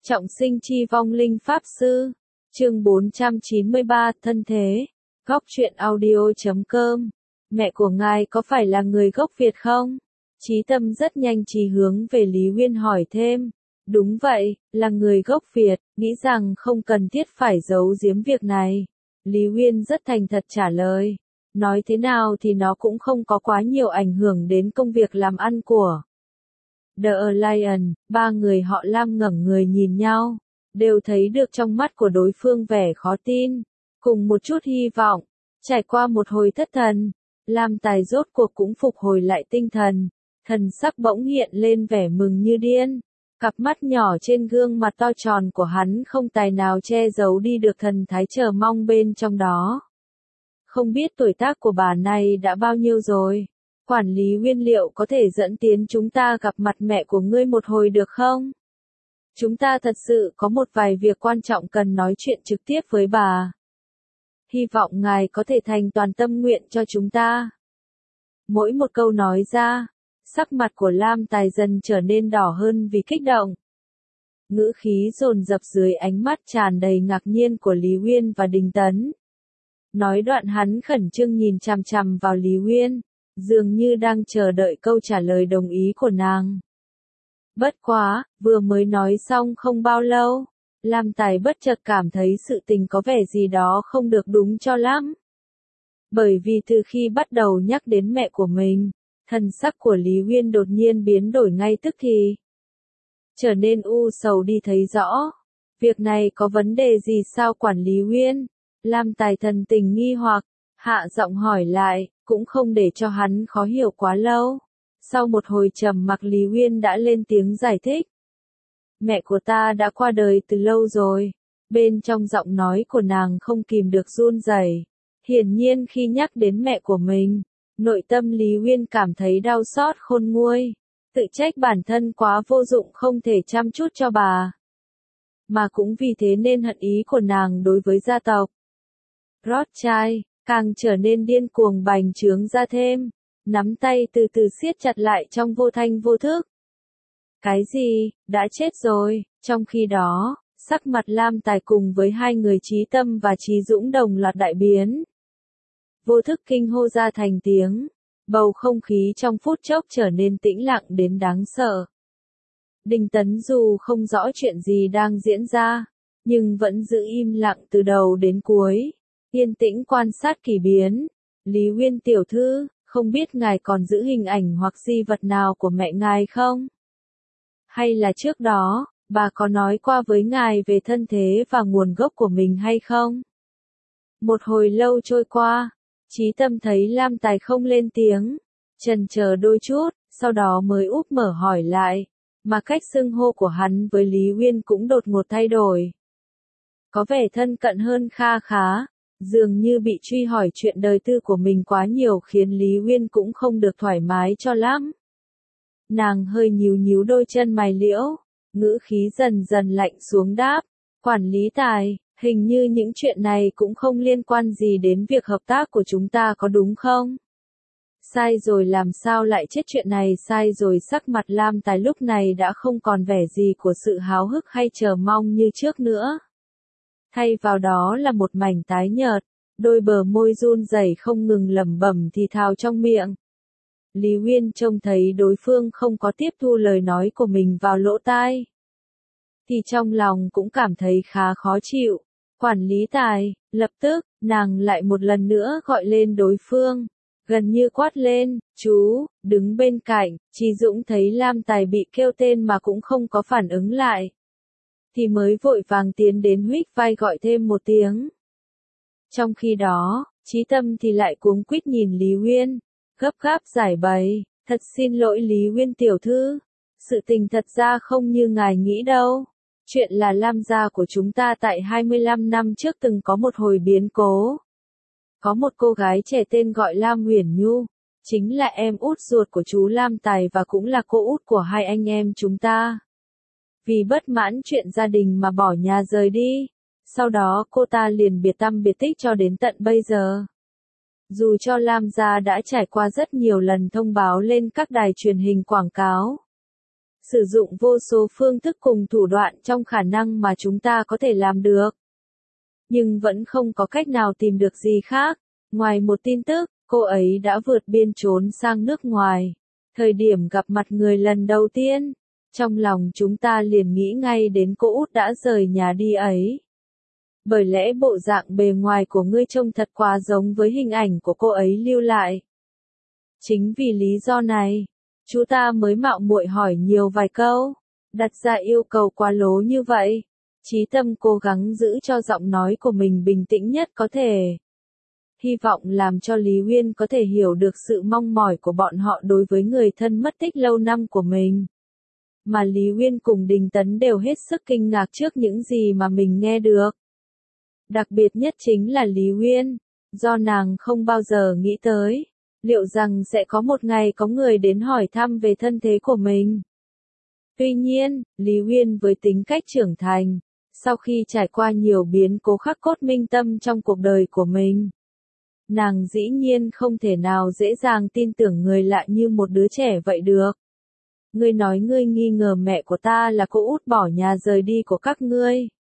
Trọng sinh chi vong linh pháp sư. Chương 493 thân thế. Góc truyện audio.com. Mẹ của ngài có phải là người gốc Việt không? Chí Tâm rất nhanh trí hướng về Lý Uyên hỏi thêm. Đúng vậy, là người gốc Việt, nghĩ rằng không cần thiết phải giấu giếm việc này. Lý Uyên rất thành thật trả lời. Nói thế nào thì nó cũng không có quá nhiều ảnh hưởng đến công việc làm ăn của The Lion. Ba người họ Lam ngẩng người nhìn nhau, đều thấy được trong mắt của đối phương vẻ khó tin, cùng một chút hy vọng. Trải qua một hồi thất thần, Lam Tài rốt cuộc cũng phục hồi lại tinh thần, thần sắc bỗng hiện lên vẻ mừng như điên. Cặp mắt nhỏ trên gương mặt to tròn của hắn không tài nào che giấu đi được thần thái chờ mong bên trong đó. Không biết tuổi tác của bà này đã bao nhiêu rồi? Quản lý nguyên liệu có thể dẫn tiến chúng ta gặp mặt mẹ của ngươi một hồi được không? Chúng ta thật sự có một vài việc quan trọng cần nói chuyện trực tiếp với bà. Hy vọng ngài có thể thành toàn tâm nguyện cho chúng ta. Mỗi một câu nói ra, sắc mặt của Lam Tài dần trở nên đỏ hơn vì kích động. Ngữ khí dồn dập dưới ánh mắt tràn đầy ngạc nhiên của Lý Uyên và Đình Tấn. Nói đoạn hắn khẩn trương nhìn chằm chằm vào Lý Uyên, dường như đang chờ đợi câu trả lời đồng ý của nàng. Bất quá, vừa mới nói xong không bao lâu, Lam Tài bất chợt cảm thấy sự tình có vẻ gì đó không được đúng cho lắm. Bởi vì từ khi bắt đầu nhắc đến mẹ của mình, thần sắc của Lý Uyên đột nhiên biến đổi ngay tức thì. Trở nên u sầu đi thấy rõ. Việc này có vấn đề gì sao quản lý Uyên? Lam Tài thần tình nghi hoặc, hạ giọng hỏi lại, cũng không để cho hắn khó hiểu quá lâu. Sau một hồi trầm mặc Lý Uyên đã lên tiếng giải thích. Mẹ của ta đã qua đời từ lâu rồi. Bên trong giọng nói của nàng không kìm được run rẩy. Hiển nhiên khi nhắc đến mẹ của mình, nội tâm Lý Uyên cảm thấy đau xót khôn nguôi. Tự trách bản thân quá vô dụng không thể chăm chút cho bà. Mà cũng vì thế nên hận ý của nàng đối với gia tộc Rothschild càng trở nên điên cuồng bành trướng ra thêm, nắm tay từ từ siết chặt lại trong vô thanh vô thức. Cái gì, đã chết rồi? Trong khi đó, sắc mặt Lam Tài cùng với hai người Chí Tâm và Chí Dũng đồng loạt đại biến. Vô thức kinh hô ra thành tiếng, bầu không khí trong phút chốc trở nên tĩnh lặng đến đáng sợ. Đình Tấn dù không rõ chuyện gì đang diễn ra, nhưng vẫn giữ im lặng từ đầu đến cuối. Yên tĩnh quan sát kỳ biến. Lý Uyên tiểu thư, không biết ngài còn giữ hình ảnh hoặc di vật nào của mẹ ngài không? Hay là trước đó, bà có nói qua với ngài về thân thế và nguồn gốc của mình hay không? Một hồi lâu trôi qua, Chí Tâm thấy Lam Tài không lên tiếng, chần chờ đôi chút, sau đó mới úp mở hỏi lại, mà cách xưng hô của hắn với Lý Uyên cũng đột ngột thay đổi. Có vẻ thân cận hơn kha khá. Dường như bị truy hỏi chuyện đời tư của mình quá nhiều khiến Lý Uyên cũng không được thoải mái cho lắm. Nàng hơi nhíu nhíu đôi chân mày liễu, ngữ khí dần dần lạnh xuống đáp, quản lý Tài, hình như những chuyện này cũng không liên quan gì đến việc hợp tác của chúng ta có đúng không? Sai rồi làm sao lại chết chuyện này sai rồi sắc mặt Lam Tài lúc này đã không còn vẻ gì của sự háo hức hay chờ mong như trước nữa. Thay vào đó là một mảnh tái nhợt, đôi bờ môi run rẩy không ngừng lẩm bẩm thì thào trong miệng. Lý Uyên trông thấy đối phương không có tiếp thu lời nói của mình vào lỗ tai, thì trong lòng cũng cảm thấy khá khó chịu. Quản lý Tài, lập tức, nàng lại một lần nữa gọi lên đối phương, gần như quát lên, chú, đứng bên cạnh. Chí Dũng thấy Lam Tài bị kêu tên mà cũng không có phản ứng lại, thì mới vội vàng tiến đến huých vai gọi thêm một tiếng. Trong khi đó, Chí Tâm thì lại cuống quýt nhìn Lý Uyên, gấp gáp giải bày, thật xin lỗi Lý Uyên tiểu thư, sự tình thật ra không như ngài nghĩ đâu. Chuyện là Lam gia của chúng ta tại 25 năm trước từng có một hồi biến cố. Có một cô gái trẻ tên gọi Lam Uyển Nhu, chính là em út ruột của chú Lam Tài và cũng là cô út của hai anh em chúng ta. Vì bất mãn chuyện gia đình mà bỏ nhà rời đi, sau đó cô ta liền biệt tăm biệt tích cho đến tận bây giờ. Dù cho Lam gia đã trải qua rất nhiều lần thông báo lên các đài truyền hình quảng cáo, sử dụng vô số phương thức cùng thủ đoạn trong khả năng mà chúng ta có thể làm được. Nhưng vẫn không có cách nào tìm được gì khác, ngoài một tin tức, cô ấy đã vượt biên trốn sang nước ngoài. Thời điểm gặp mặt người lần đầu tiên, trong lòng chúng ta liền nghĩ ngay đến cô út đã rời nhà đi ấy. Bởi lẽ bộ dạng bề ngoài của ngươi trông thật quá giống với hình ảnh của cô ấy lưu lại. Chính vì lý do này, chú ta mới mạo muội hỏi nhiều vài câu, đặt ra yêu cầu quá lố như vậy. Chí Tâm cố gắng giữ cho giọng nói của mình bình tĩnh nhất có thể. Hy vọng làm cho Lý Uyên có thể hiểu được sự mong mỏi của bọn họ đối với người thân mất tích lâu năm của mình. Mà Lý Uyên cùng Đình Tấn đều hết sức kinh ngạc trước những gì mà mình nghe được. Đặc biệt nhất chính là Lý Uyên, do nàng không bao giờ nghĩ tới, liệu rằng sẽ có một ngày có người đến hỏi thăm về thân thế của mình. Tuy nhiên, Lý Uyên với tính cách trưởng thành, sau khi trải qua nhiều biến cố khắc cốt minh tâm trong cuộc đời của mình, nàng dĩ nhiên không thể nào dễ dàng tin tưởng người lạ như một đứa trẻ vậy được. Ngươi nói ngươi nghi ngờ mẹ của ta là cô út bỏ nhà rời đi của các ngươi.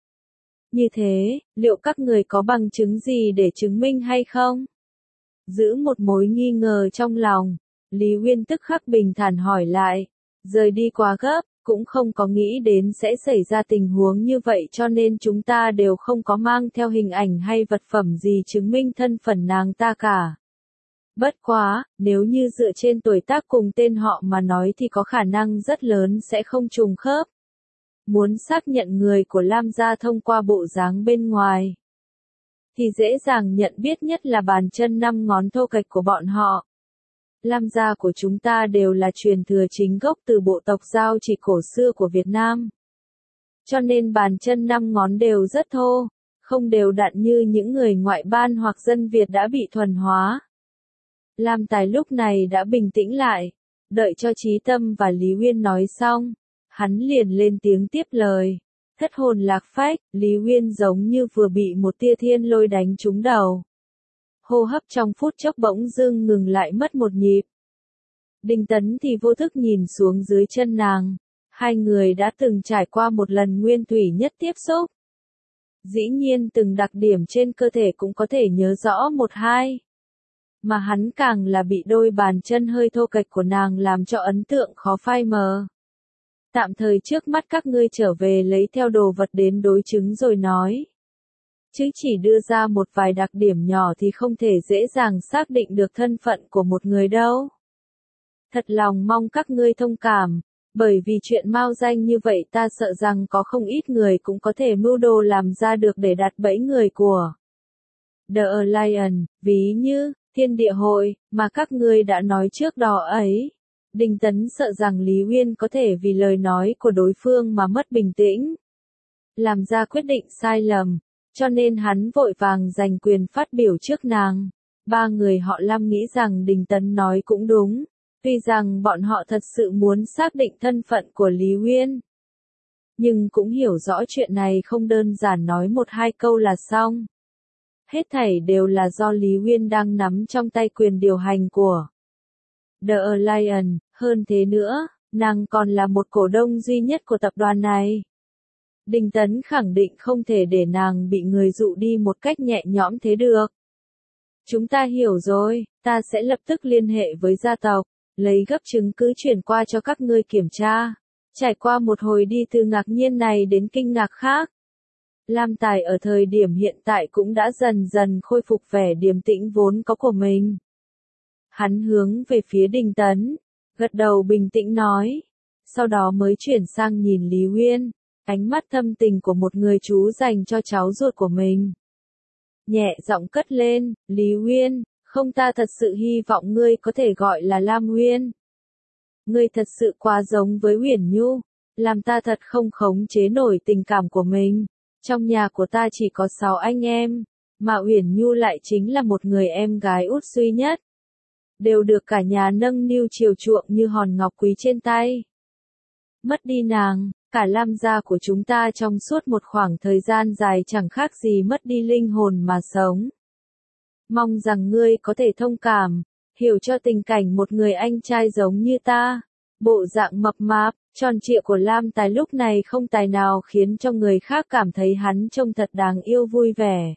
Như thế, liệu các người có bằng chứng gì để chứng minh hay không? Giữ một mối nghi ngờ trong lòng, Lý Uyên tức khắc bình thản hỏi lại, rời đi quá gấp, cũng không có nghĩ đến sẽ xảy ra tình huống như vậy cho nên chúng ta đều không có mang theo hình ảnh hay vật phẩm gì chứng minh thân phận nàng ta cả. Bất quá, nếu như dựa trên tuổi tác cùng tên họ mà nói thì có khả năng rất lớn sẽ không trùng khớp. Muốn xác nhận người của Lam gia thông qua bộ dáng bên ngoài, thì dễ dàng nhận biết nhất là bàn chân 5 ngón thô kệch của bọn họ. Lam gia của chúng ta đều là truyền thừa chính gốc từ bộ tộc Giao Chỉ cổ xưa của Việt Nam. Cho nên bàn chân 5 ngón đều rất thô, không đều đặn như những người ngoại ban hoặc dân Việt đã bị thuần hóa. Lam Tài lúc này đã bình tĩnh lại, đợi cho Chí Tâm và Lý Uyên nói xong, hắn liền lên tiếng tiếp lời. Thất hồn lạc phách, Lý Uyên giống như vừa bị một tia thiên lôi đánh trúng đầu. Hô hấp trong phút chốc bỗng dưng ngừng lại mất một nhịp. Đình Tấn thì vô thức nhìn xuống dưới chân nàng. Hai người đã từng trải qua một lần nguyên thủy nhất tiếp xúc. Dĩ nhiên từng đặc điểm trên cơ thể cũng có thể nhớ rõ một hai. Mà hắn càng là bị đôi bàn chân hơi thô kệch của nàng làm cho ấn tượng khó phai mờ. Tạm thời trước mắt các ngươi trở về lấy theo đồ vật đến đối chứng rồi nói. Chứ chỉ đưa ra một vài đặc điểm nhỏ thì không thể dễ dàng xác định được thân phận của một người đâu. Thật lòng mong các ngươi thông cảm, bởi vì chuyện mao danh như vậy ta sợ rằng có không ít người cũng có thể mưu đồ làm ra được để đặt bẫy người của The Lion, ví như Thiên Địa Hội, mà các ngươi đã nói trước đó ấy. Đình Tấn sợ rằng Lý Uyên có thể vì lời nói của đối phương mà mất bình tĩnh, làm ra quyết định sai lầm, cho nên hắn vội vàng giành quyền phát biểu trước nàng. Ba người họ Lam nghĩ rằng Đình Tấn nói cũng đúng, tuy rằng bọn họ thật sự muốn xác định thân phận của Lý Uyên, nhưng cũng hiểu rõ chuyện này không đơn giản nói một hai câu là xong. Hết thảy đều là do Lý Uyên đang nắm trong tay quyền điều hành của The Lion, hơn thế nữa, nàng còn là một cổ đông duy nhất của tập đoàn này. Đình Tấn khẳng định không thể để nàng bị người dụ đi một cách nhẹ nhõm thế được. Chúng ta hiểu rồi, ta sẽ lập tức liên hệ với gia tộc, lấy gấp chứng cứ chuyển qua cho các ngươi kiểm tra. Trải qua một hồi đi từ ngạc nhiên này đến kinh ngạc khác, Lam Tài ở thời điểm hiện tại cũng đã dần dần khôi phục vẻ điềm tĩnh vốn có của mình. Hắn hướng về phía Đình Tấn, gật đầu bình tĩnh nói, sau đó mới chuyển sang nhìn Lý Uyên, ánh mắt thâm tình của một người chú dành cho cháu ruột của mình. Nhẹ giọng cất lên, Lý Uyên, không ta thật sự hy vọng ngươi có thể gọi là Lam Uyên. Ngươi thật sự quá giống với Uyển Nhu, làm ta thật không khống chế nổi tình cảm của mình. Trong nhà của ta chỉ có 6 anh em, mà Uyển Nhu lại chính là một người em gái út duy nhất. Đều được cả nhà nâng niu chiều chuộng như hòn ngọc quý trên tay. Mất đi nàng, cả Lam gia của chúng ta trong suốt một khoảng thời gian dài chẳng khác gì mất đi linh hồn mà sống. Mong rằng ngươi có thể thông cảm, hiểu cho tình cảnh một người anh trai giống như ta, Bộ dạng mập mạp, tròn trịa của Lam Tài lúc này không tài nào khiến cho người khác cảm thấy hắn trông thật đáng yêu vui vẻ.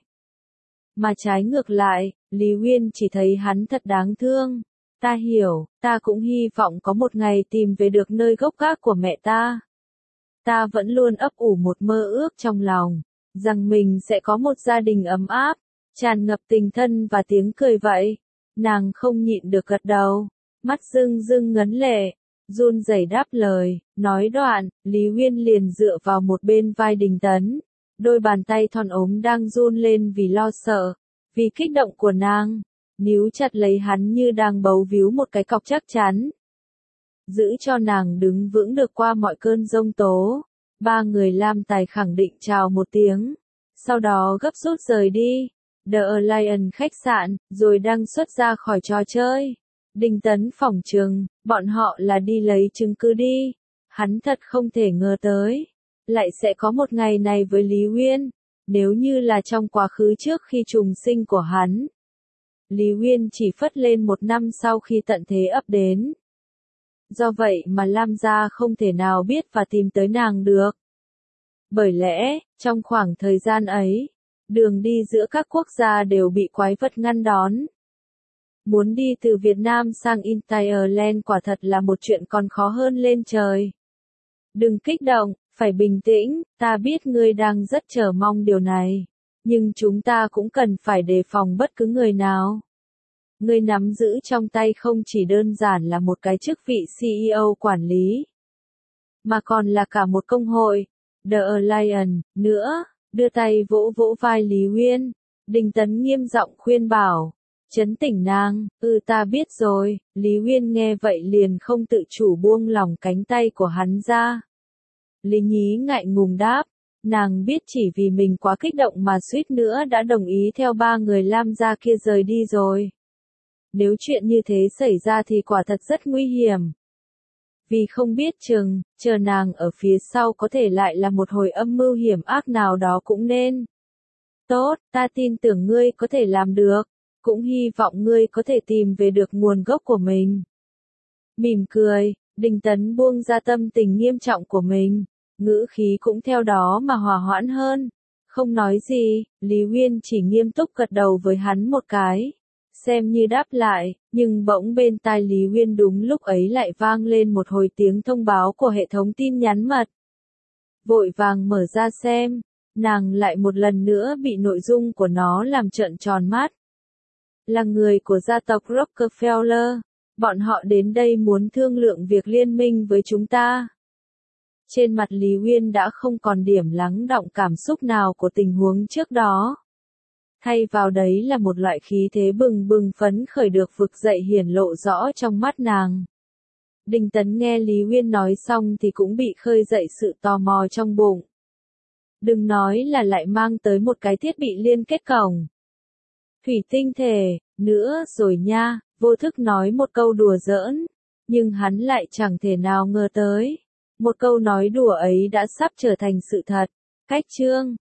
Mà trái ngược lại, Lý Uyên chỉ thấy hắn thật đáng thương. Ta hiểu, ta cũng hy vọng có một ngày tìm về được nơi gốc gác của mẹ ta. Ta vẫn luôn ấp ủ một mơ ước trong lòng, rằng mình sẽ có một gia đình ấm áp, tràn ngập tình thân và tiếng cười vậy. Nàng không nhịn được gật đầu, mắt rưng rưng ngấn lệ, run rẩy đáp lời, nói đoạn, Lý Uyên liền dựa vào một bên vai Đình Tấn. Đôi bàn tay thon ốm đang run lên vì lo sợ, vì kích động của nàng, níu chặt lấy hắn như đang bấu víu một cái cọc chắc chắn. Giữ cho nàng đứng vững được qua mọi cơn giông tố. Ba người Lam Tài khẳng định chào một tiếng, sau đó gấp rút rời đi. The Lion khách sạn, rồi đang xuất ra khỏi trò chơi. Đình Tấn phỏng chừng, bọn họ là đi lấy chứng cứ đi. Hắn thật không thể ngờ tới, lại sẽ có một ngày này với Lý Uyên, nếu như là trong quá khứ trước khi trùng sinh của hắn. Lý Uyên chỉ phất lên 1 năm sau khi tận thế ập đến. Do vậy mà Lam gia không thể nào biết và tìm tới nàng được. Bởi lẽ, trong khoảng thời gian ấy, đường đi giữa các quốc gia đều bị quái vật ngăn đón. Muốn đi từ Việt Nam sang Ireland quả thật là một chuyện còn khó hơn lên trời. Đừng kích động, phải bình tĩnh, ta biết ngươi đang rất chờ mong điều này. Nhưng chúng ta cũng cần phải đề phòng bất cứ người nào. Ngươi nắm giữ trong tay không chỉ đơn giản là một cái chức vị CEO quản lý, mà còn là cả một công hội, The Lion, nữa. Đưa tay vỗ vỗ vai Lý Uyên, Đình Tấn nghiêm giọng khuyên bảo, trấn tỉnh nàng. Ta biết rồi. Lý Uyên nghe vậy liền không tự chủ buông lỏng cánh tay của hắn ra. Lý Nhí ngại ngùng đáp, nàng biết chỉ vì mình quá kích động mà suýt nữa đã đồng ý theo ba người Lam gia kia rời đi rồi. Nếu chuyện như thế xảy ra thì quả thật rất nguy hiểm. Vì không biết chừng, chờ nàng ở phía sau có thể lại là một hồi âm mưu hiểm ác nào đó cũng nên. Tốt, ta tin tưởng ngươi có thể làm được, cũng hy vọng ngươi có thể tìm về được nguồn gốc của mình. Mỉm cười, Đình Tấn buông ra tâm tình nghiêm trọng của mình, ngữ khí cũng theo đó mà hòa hoãn hơn. Không nói gì, Lý Uyên chỉ nghiêm túc gật đầu với hắn một cái, xem như đáp lại, nhưng bỗng bên tai Lý Uyên đúng lúc ấy lại vang lên một hồi tiếng thông báo của hệ thống tin nhắn mật. Vội vàng mở ra xem, nàng lại một lần nữa bị nội dung của nó làm trợn tròn mắt. Là người của gia tộc Rockefeller, bọn họ đến đây muốn thương lượng việc liên minh với chúng ta. Trên mặt Lý Uyên đã không còn điểm lắng đọng cảm xúc nào của tình huống trước đó. Thay vào đấy là một loại khí thế bừng bừng phấn khởi được vực dậy hiển lộ rõ trong mắt nàng. Đình Tấn nghe Lý Uyên nói xong thì cũng bị khơi dậy sự tò mò trong bụng. Đừng nói là lại mang tới một cái thiết bị liên kết cổng thủy tinh thể, nữa rồi nha, vô thức nói một câu đùa giỡn, nhưng hắn lại chẳng thể nào ngờ tới. Một câu nói đùa ấy đã sắp trở thành sự thật. Cách chương